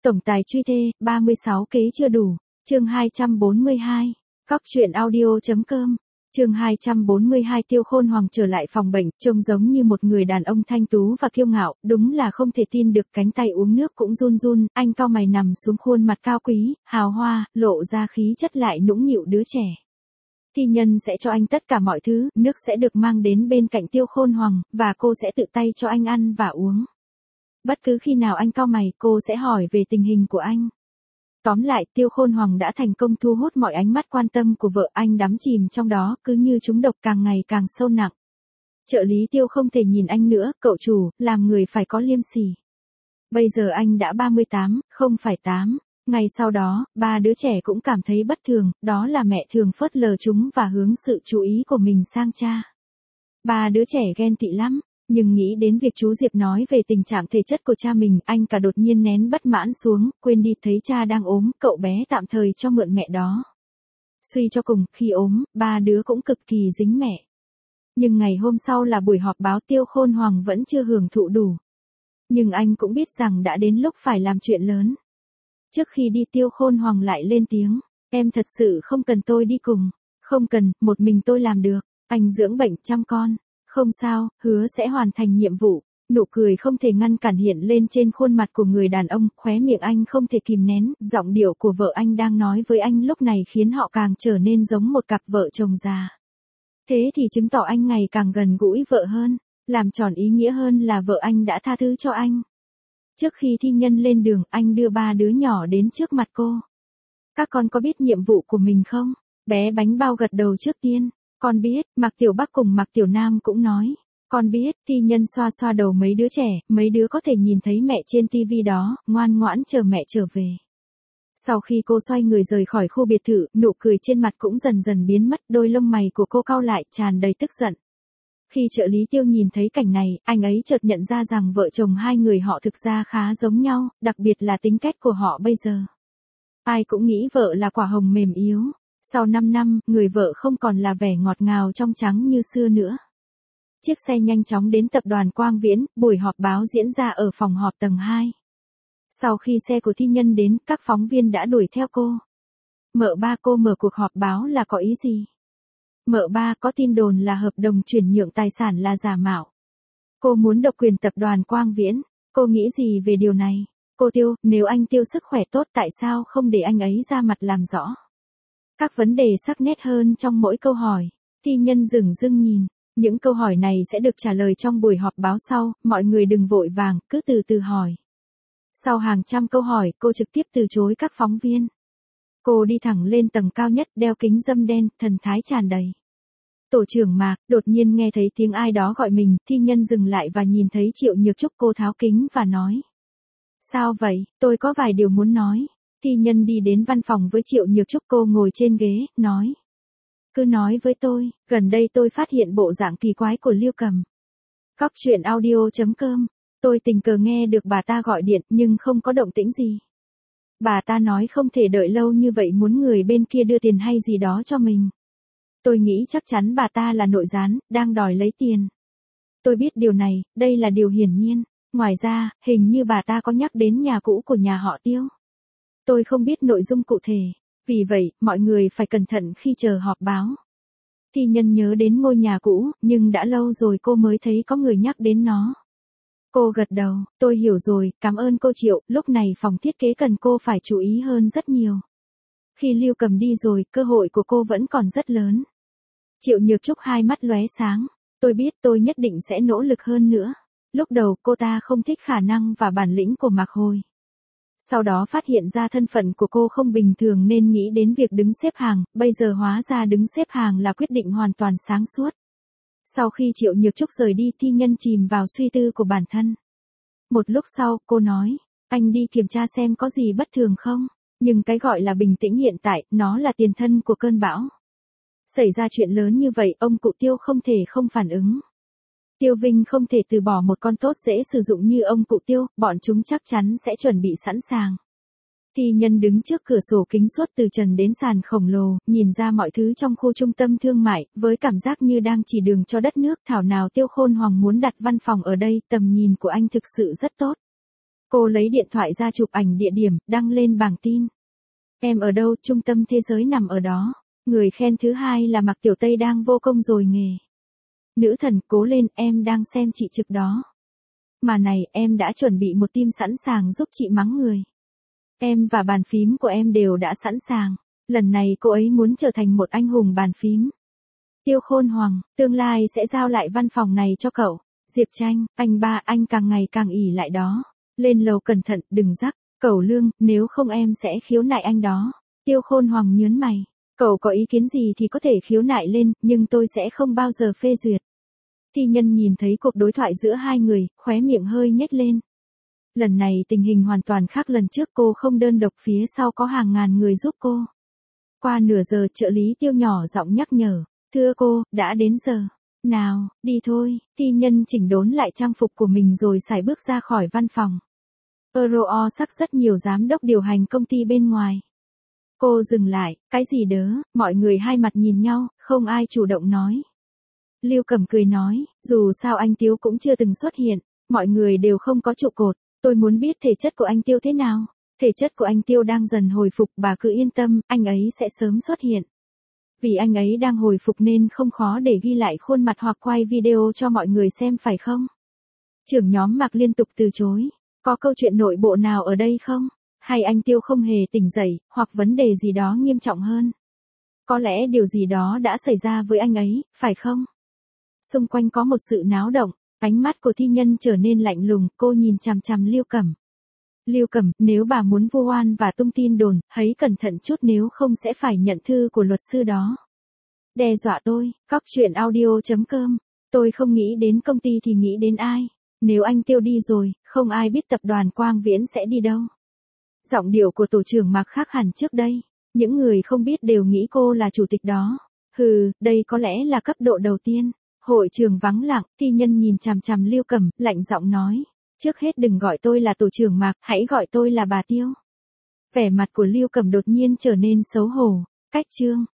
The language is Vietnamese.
Tổng tài truy thê, 36 kế chưa đủ. Chương 242. Cóc truyện audio.com. Chương 242. Tiêu Khôn Hoàng trở lại phòng bệnh, trông giống như một người đàn ông thanh tú và kiêu ngạo, đúng là không thể tin được, cánh tay uống nước cũng run run, anh cau mày nằm xuống, khuôn mặt cao quý, hào hoa, lộ ra khí chất lại nũng nịu đứa trẻ. Thi Nhân sẽ cho anh tất cả mọi thứ, nước sẽ được mang đến bên cạnh Tiêu Khôn Hoàng, và cô sẽ tự tay cho anh ăn và uống. Bất cứ khi nào anh cau mày, cô sẽ hỏi về tình hình của anh. Tóm lại, Tiêu Khôn Hoàng đã thành công thu hút mọi ánh mắt quan tâm của vợ, anh đắm chìm trong đó, cứ như trúng độc, càng ngày càng sâu nặng. Trợ lý Tiêu không thể nhìn anh nữa, cậu chủ, làm người phải có liêm sỉ. Bây giờ anh đã 38, không phải 8. Ngày sau đó, ba đứa trẻ cũng cảm thấy bất thường, đó là mẹ thường phớt lờ chúng và hướng sự chú ý của mình sang cha. Ba đứa trẻ ghen tị lắm. Nhưng nghĩ đến việc chú Diệp nói về tình trạng thể chất của cha mình, anh cả đột nhiên nén bất mãn xuống, quên đi thấy cha đang ốm, cậu bé tạm thời cho mượn mẹ đó. Suy cho cùng, khi ốm, ba đứa cũng cực kỳ dính mẹ. Nhưng ngày hôm sau là buổi họp báo, Tiêu Khôn Hoàng vẫn chưa hưởng thụ đủ. Nhưng anh cũng biết rằng đã đến lúc phải làm chuyện lớn. Trước khi đi, Tiêu Khôn Hoàng lại lên tiếng, em thật sự không cần tôi đi cùng. Không cần, một mình tôi làm được. Anh dưỡng bệnh chăm con. Không sao, hứa sẽ hoàn thành nhiệm vụ. Nụ cười không thể ngăn cản hiện lên trên khuôn mặt của người đàn ông, khóe miệng anh không thể kìm nén, giọng điệu của vợ anh đang nói với anh lúc này khiến họ càng trở nên giống một cặp vợ chồng già. Thế thì chứng tỏ anh ngày càng gần gũi vợ hơn, làm tròn ý nghĩa hơn là vợ anh đã tha thứ cho anh. Trước khi Thi Nhân lên đường, anh đưa ba đứa nhỏ đến trước mặt cô. Các con có biết nhiệm vụ của mình không? Bé Bánh Bao gật đầu trước tiên. Con biết, Mạc Tiểu Bắc cùng Mạc Tiểu Nam cũng nói. Con biết. Thi Nhân xoa xoa đầu mấy đứa trẻ, mấy đứa có thể nhìn thấy mẹ trên tivi đó, ngoan ngoãn chờ mẹ trở về. Sau khi cô xoay người rời khỏi khu biệt thự, nụ cười trên mặt cũng dần dần biến mất, đôi lông mày của cô cau lại, tràn đầy tức giận. Khi trợ lý Tiêu nhìn thấy cảnh này, anh ấy chợt nhận ra rằng vợ chồng hai người họ thực ra khá giống nhau, đặc biệt là tính cách của họ bây giờ. Ai cũng nghĩ vợ là quả hồng mềm yếu. Sau 5 năm, người vợ không còn là vẻ ngọt ngào trong trắng như xưa nữa. Chiếc xe nhanh chóng đến tập đoàn Quang Viễn, buổi họp báo diễn ra ở phòng họp tầng 2. Sau khi xe của Thi Nhân đến, các phóng viên đã đuổi theo cô. Mợ ba, cô mở cuộc họp báo là có ý gì? Mợ ba, có tin đồn là hợp đồng chuyển nhượng tài sản là giả mạo. Cô muốn độc quyền tập đoàn Quang Viễn. Cô nghĩ gì về điều này? Cô Tiêu, nếu anh Tiêu sức khỏe tốt tại sao không để anh ấy ra mặt làm rõ? Các vấn đề sắc nét hơn trong mỗi câu hỏi. Thi Nhân dửng dưng nhìn. Những câu hỏi này sẽ được trả lời trong buổi họp báo sau, mọi người đừng vội vàng, cứ từ từ hỏi. Sau hàng trăm câu hỏi, cô trực tiếp từ chối các phóng viên. Cô đi thẳng lên tầng cao nhất, đeo kính râm đen, thần thái tràn đầy. Tổ trưởng Mạc, đột nhiên nghe thấy tiếng ai đó gọi mình, Thi Nhân dừng lại và nhìn thấy Triệu Nhược Trúc, cô tháo kính và nói. Sao vậy, tôi có vài điều muốn nói. Thi Nhân đi đến văn phòng với Triệu Nhược Trúc, cô ngồi trên ghế, nói. Cứ nói với tôi, gần đây tôi phát hiện bộ dạng kỳ quái của Liêu Cầm. Cóc truyện audio.com. Tôi tình cờ nghe được bà ta gọi điện nhưng không có động tĩnh gì. Bà ta nói không thể đợi lâu như vậy, muốn người bên kia đưa tiền hay gì đó cho mình. Tôi nghĩ chắc chắn bà ta là nội gián, đang đòi lấy tiền. Tôi biết điều này, đây là điều hiển nhiên. Ngoài ra, hình như bà ta có nhắc đến nhà cũ của nhà họ Tiêu. Tôi không biết nội dung cụ thể. Vì vậy, mọi người phải cẩn thận khi chờ họp báo. Thi Nhân nhớ đến ngôi nhà cũ, nhưng đã lâu rồi cô mới thấy có người nhắc đến nó. Cô gật đầu, tôi hiểu rồi, cảm ơn cô Triệu, lúc này phòng thiết kế cần cô phải chú ý hơn rất nhiều. Khi Liêu Cầm đi rồi, cơ hội của cô vẫn còn rất lớn. Triệu Nhược Trúc hai mắt lóe sáng. Tôi biết, tôi nhất định sẽ nỗ lực hơn nữa. Lúc đầu cô ta không thích khả năng và bản lĩnh của Mạc Hồi. Sau đó phát hiện ra thân phận của cô không bình thường nên nghĩ đến việc đứng xếp hàng, bây giờ hóa ra đứng xếp hàng là quyết định hoàn toàn sáng suốt. Sau khi Triệu Nhược Trúc rời đi, Thi Nhân chìm vào suy tư của bản thân. Một lúc sau, cô nói, anh đi kiểm tra xem có gì bất thường không, nhưng cái gọi là bình tĩnh hiện tại, nó là tiền thân của cơn bão. Xảy ra chuyện lớn như vậy, ông cụ Tiêu không thể không phản ứng. Tiêu Vinh không thể từ bỏ một con tốt dễ sử dụng như ông cụ Tiêu, bọn chúng chắc chắn sẽ chuẩn bị sẵn sàng. Thi Nhân đứng trước cửa sổ kính suốt từ trần đến sàn khổng lồ, nhìn ra mọi thứ trong khu trung tâm thương mại, với cảm giác như đang chỉ đường cho đất nước. Thảo nào Tiêu Khôn Hoàng muốn đặt văn phòng ở đây, tầm nhìn của anh thực sự rất tốt. Cô lấy điện thoại ra chụp ảnh địa điểm, đăng lên bảng tin. Em ở đâu, trung tâm thế giới nằm ở đó. Người khen thứ hai là Mạc Tiểu Tây đang vô công rồi nghề. Nữ thần, cố lên, em đang xem chị trực đó. Mà này, em đã chuẩn bị một team sẵn sàng giúp chị mắng người. Em và bàn phím của em đều đã sẵn sàng. Lần này cô ấy muốn trở thành một anh hùng bàn phím. Tiêu Khôn Hoàng, tương lai sẽ giao lại văn phòng này cho cậu. Diệp Tranh, anh ba, anh càng ngày càng ỉ lại đó. Lên lầu cẩn thận, đừng rắc. Cẩu Lương, nếu không em sẽ khiếu nại anh đó. Tiêu Khôn Hoàng nhớn mày. Cậu có ý kiến gì thì có thể khiếu nại lên, nhưng tôi sẽ không bao giờ phê duyệt. Thi Nhân nhìn thấy cuộc đối thoại giữa hai người, khóe miệng hơi nhếch lên. Lần này tình hình hoàn toàn khác lần trước, cô không đơn độc, phía sau có hàng ngàn người giúp cô. Qua nửa giờ, trợ lý Tiêu nhỏ giọng nhắc nhở. Thưa cô, đã đến giờ. Nào, đi thôi. Thi Nhân chỉnh đốn lại trang phục của mình rồi sải bước ra khỏi văn phòng. Euro sắc rất nhiều giám đốc điều hành công ty bên ngoài. Cô dừng lại, cái gì đớ, mọi người hai mặt nhìn nhau, không ai chủ động nói. Lưu Cẩm cười nói, dù sao anh Tiêu cũng chưa từng xuất hiện, mọi người đều không có trụ cột, tôi muốn biết thể chất của anh Tiêu thế nào. Thể chất của anh Tiêu đang dần hồi phục, bà cứ yên tâm, anh ấy sẽ sớm xuất hiện. Vì anh ấy đang hồi phục nên không khó để ghi lại khuôn mặt hoặc quay video cho mọi người xem phải không? Trưởng nhóm Mạc liên tục từ chối. Có câu chuyện nội bộ nào ở đây không? Hay anh Tiêu không hề tỉnh dậy, hoặc vấn đề gì đó nghiêm trọng hơn? Có lẽ điều gì đó đã xảy ra với anh ấy, phải không? Xung quanh có một sự náo động, ánh mắt của Thi Nhân trở nên lạnh lùng, cô nhìn chằm chằm Lưu Cẩm. Lưu Cẩm, nếu bà muốn vu oan và tung tin đồn, hãy cẩn thận chút nếu không sẽ phải nhận thư của luật sư đó. Đe dọa tôi, Cóc Truyện Audio.com. Tôi không nghĩ đến công ty thì nghĩ đến ai? Nếu anh Tiêu đi rồi, không ai biết tập đoàn Quang Viễn sẽ đi đâu. Giọng điệu của tổ trưởng Mạc khác hẳn trước đây. Những người không biết đều nghĩ cô là chủ tịch đó. Hừ, đây có lẽ là cấp độ đầu tiên. Hội trường vắng lặng, Thi Nhân nhìn chằm chằm Lưu Cẩm, lạnh giọng nói. Trước hết đừng gọi tôi là tổ trưởng Mạc, hãy gọi tôi là bà Tiêu. Vẻ mặt của Lưu Cẩm đột nhiên trở nên xấu hổ. Cách chương.